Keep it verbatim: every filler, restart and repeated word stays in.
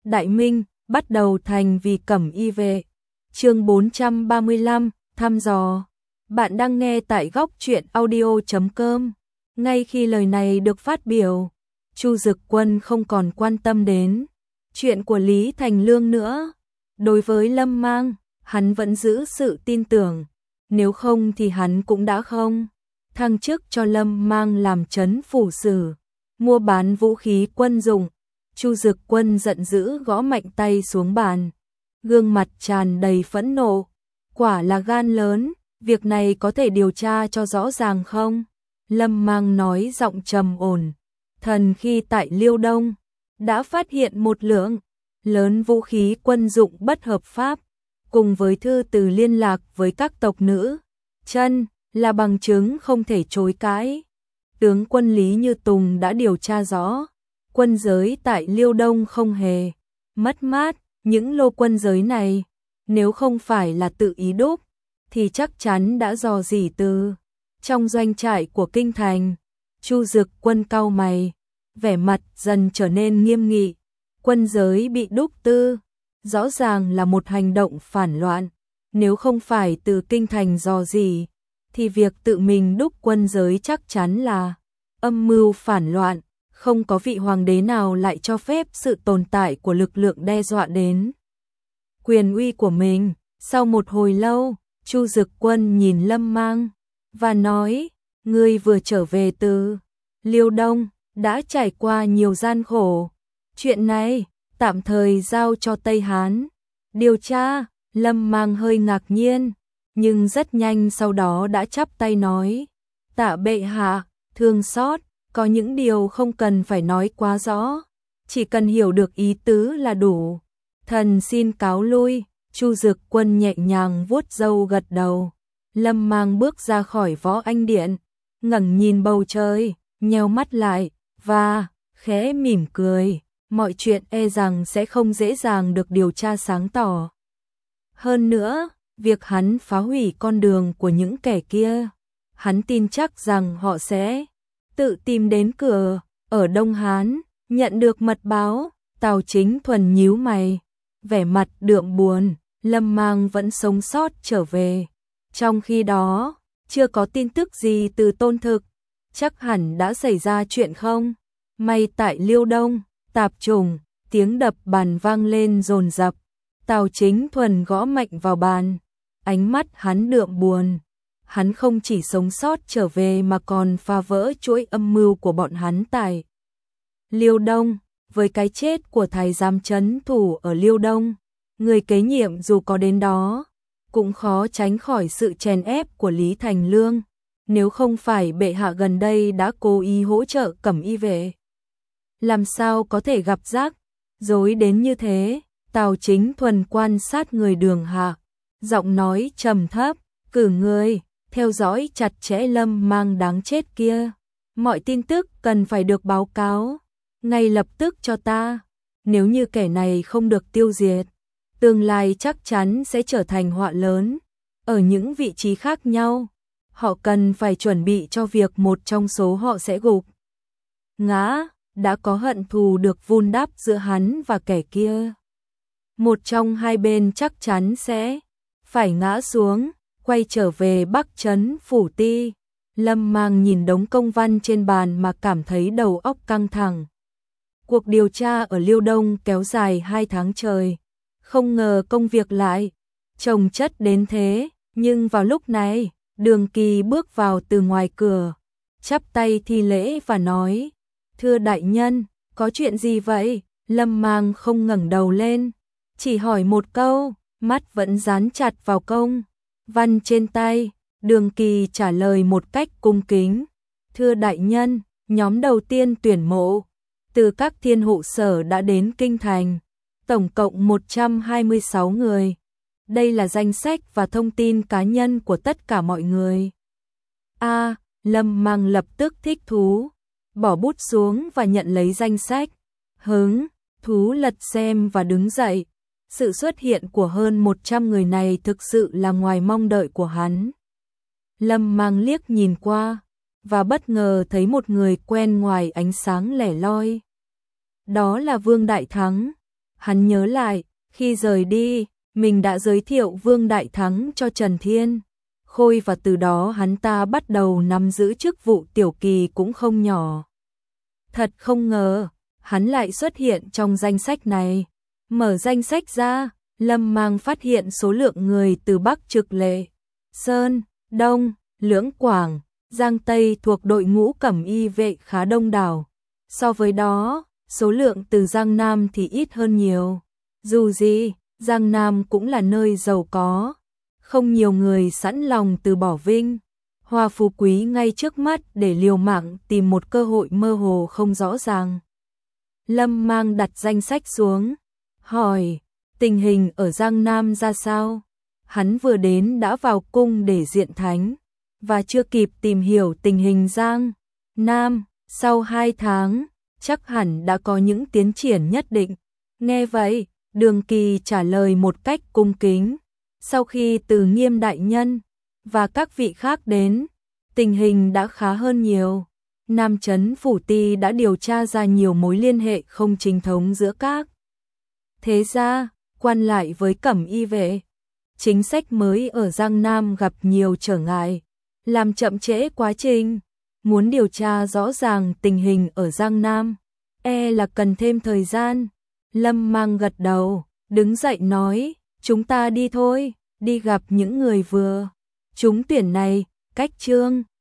Đại Minh, bắt đầu thành vì cẩm y vệ. Chương bốn trăm ba mươi lăm, thăm dò. Bạn đang nghe tại góc truyện audio chấm com. Ngay khi lời này được phát biểu, Chu Dực Quân không còn quan tâm đến chuyện của Lý Thành Lương nữa. Đối với Lâm Mang, hắn vẫn giữ sự tin tưởng, nếu không thì hắn cũng đã không thăng chức cho Lâm Mang làm trấn phủ sử, mua bán vũ khí quân dụng. Chu Dực Quân giận dữ gõ mạnh tay xuống bàn, gương mặt tràn đầy phẫn nộ. Quả là gan lớn, việc này có thể điều tra cho rõ ràng không? Lâm Mang nói giọng trầm ổn. Thần khi tại Liêu Đông đã phát hiện một lượng lớn vũ khí quân dụng bất hợp pháp, cùng với thư từ liên lạc với các tộc nữ chân, là bằng chứng không thể chối cãi. Tướng quân Lý Như Tùng đã điều tra rõ, quân giới tại Liêu Đông không hề mất mát. Những lô quân giới này, nếu không phải là tự ý đúc, thì chắc chắn đã dò dỉ từ trong doanh trại của kinh thành. Chu Dực Quân cau mày, vẻ mặt dần trở nên nghiêm nghị. Quân giới bị đúc tư, rõ ràng là một hành động phản loạn. Nếu không phải từ kinh thành dò dỉ, thì việc tự mình đúc quân giới chắc chắn là âm mưu phản loạn. Không có vị hoàng đế nào lại cho phép sự tồn tại của lực lượng đe dọa đến quyền uy của mình. Sau một hồi lâu, Chu Dực Quân nhìn Lâm Mang và nói, ngươi vừa trở về từ Liêu Đông, đã trải qua nhiều gian khổ. Chuyện này, tạm thời giao cho Tây Hán điều tra. Lâm Mang hơi ngạc nhiên, nhưng rất nhanh sau đó đã chắp tay nói, tạ bệ hạ, thương xót. Có những điều không cần phải nói quá rõ, chỉ cần hiểu được ý tứ là đủ. Thần xin cáo lui. Chu Dực Quân nhẹ nhàng vuốt râu gật đầu. Lâm Mang bước ra khỏi Võ Anh Điện, ngẩng nhìn bầu trời, nheo mắt lại, và khẽ mỉm cười. Mọi chuyện e rằng sẽ không dễ dàng được điều tra sáng tỏ. Hơn nữa, việc hắn phá hủy con đường của những kẻ kia, hắn tin chắc rằng họ sẽ tự tìm đến cửa. Ở Đông Hán, nhận được mật báo, Tào Chính Thuần nhíu mày, vẻ mặt đượm buồn. Lâm Mang vẫn sống sót trở về. Trong khi đó, chưa có tin tức gì từ Tôn Thực, chắc hẳn đã xảy ra chuyện không? May tại Liêu Đông, tạp chủng, tiếng đập bàn vang lên dồn dập. Tào Chính Thuần gõ mạnh vào bàn, ánh mắt hắn đượm buồn. Hắn không chỉ sống sót trở về mà còn phá vỡ chuỗi âm mưu của bọn hắn tại Liêu Đông. Với cái chết của thái giám trấn thủ ở Liêu Đông, người kế nhiệm dù có đến đó, cũng khó tránh khỏi sự chèn ép của Lý Thành Lương. Nếu không phải bệ hạ gần đây đã cố ý hỗ trợ cẩm y vệ, làm sao có thể gặp rắc rối đến như thế? Tào Chính Thuần quan sát người Đường Hạ, giọng nói trầm thấp, cử người theo dõi chặt chẽ Lâm Mang đáng chết kia. Mọi tin tức cần phải được báo cáo ngay lập tức cho ta. Nếu như kẻ này không được tiêu diệt, tương lai chắc chắn sẽ trở thành họa lớn ở những vị trí khác nhau. Họ cần phải chuẩn bị cho việc một trong số họ sẽ gục ngã. Đã có hận thù được vun đắp giữa hắn và kẻ kia, một trong hai bên chắc chắn sẽ phải ngã xuống. Quay trở về Bắc Trấn Phủ Ti, Lâm Mang nhìn đống công văn trên bàn mà cảm thấy đầu óc căng thẳng. Cuộc điều tra ở Liêu Đông kéo dài hai tháng trời, không ngờ công việc lại chồng chất đến thế. Nhưng vào lúc này, Đường Kỳ bước vào từ ngoài cửa, chắp tay thi lễ và nói, thưa đại nhân, có chuyện gì vậy? Lâm Mang không ngẩng đầu lên, chỉ hỏi một câu, mắt vẫn dán chặt vào công văn trên tay. Đường Kỳ trả lời một cách cung kính, thưa đại nhân, nhóm đầu tiên tuyển mộ từ các thiên hộ sở đã đến kinh thành, tổng cộng một trăm hai mươi sáu người. Đây là danh sách và thông tin cá nhân của tất cả mọi người. A, Lâm Mang lập tức thích thú, bỏ bút xuống và nhận lấy danh sách. Hứng thú lật xem và đứng dậy. Sự xuất hiện của hơn một trăm người này thực sự là ngoài mong đợi của hắn. Lâm Mang liếc nhìn qua, và bất ngờ thấy một người quen ngoài ánh sáng lẻ loi. Đó là Vương Đại Thắng. Hắn nhớ lại, khi rời đi, mình đã giới thiệu Vương Đại Thắng cho Trần Thiên Khôi và từ đó hắn ta bắt đầu nắm giữ chức vụ tiểu kỳ cũng không nhỏ. Thật không ngờ, hắn lại xuất hiện trong danh sách này. Mở danh sách ra, Lâm Mang phát hiện số lượng người từ Bắc Trực Lệ, Sơn, Đông, Lưỡng Quảng, Giang Tây thuộc đội ngũ cẩm y vệ khá đông đảo. So với đó, số lượng từ Giang Nam thì ít hơn nhiều. Dù gì, Giang Nam cũng là nơi giàu có, không nhiều người sẵn lòng từ bỏ vinh hoa phú quý ngay trước mắt để liều mạng tìm một cơ hội mơ hồ không rõ ràng. Lâm Mang đặt danh sách xuống, hỏi, tình hình ở Giang Nam ra sao? Hắn vừa đến đã vào cung để diện thánh, và chưa kịp tìm hiểu tình hình Giang Nam, sau hai tháng, chắc hẳn đã có những tiến triển nhất định. Nghe vậy, Đường Kỳ trả lời một cách cung kính. Sau khi Từ Nghiêm đại nhân và các vị khác đến, tình hình đã khá hơn nhiều. Nam Chấn Phủ Ti đã điều tra ra nhiều mối liên hệ không chính thống giữa các thế gia, quan lại với cẩm y vệ. Chính sách mới ở Giang Nam gặp nhiều trở ngại, làm chậm trễ quá trình. Muốn điều tra rõ ràng tình hình ở Giang Nam, e là cần thêm thời gian. Lâm Mang gật đầu, đứng dậy nói, chúng ta đi thôi, đi gặp những người vừa trúng tuyển này. Cách chương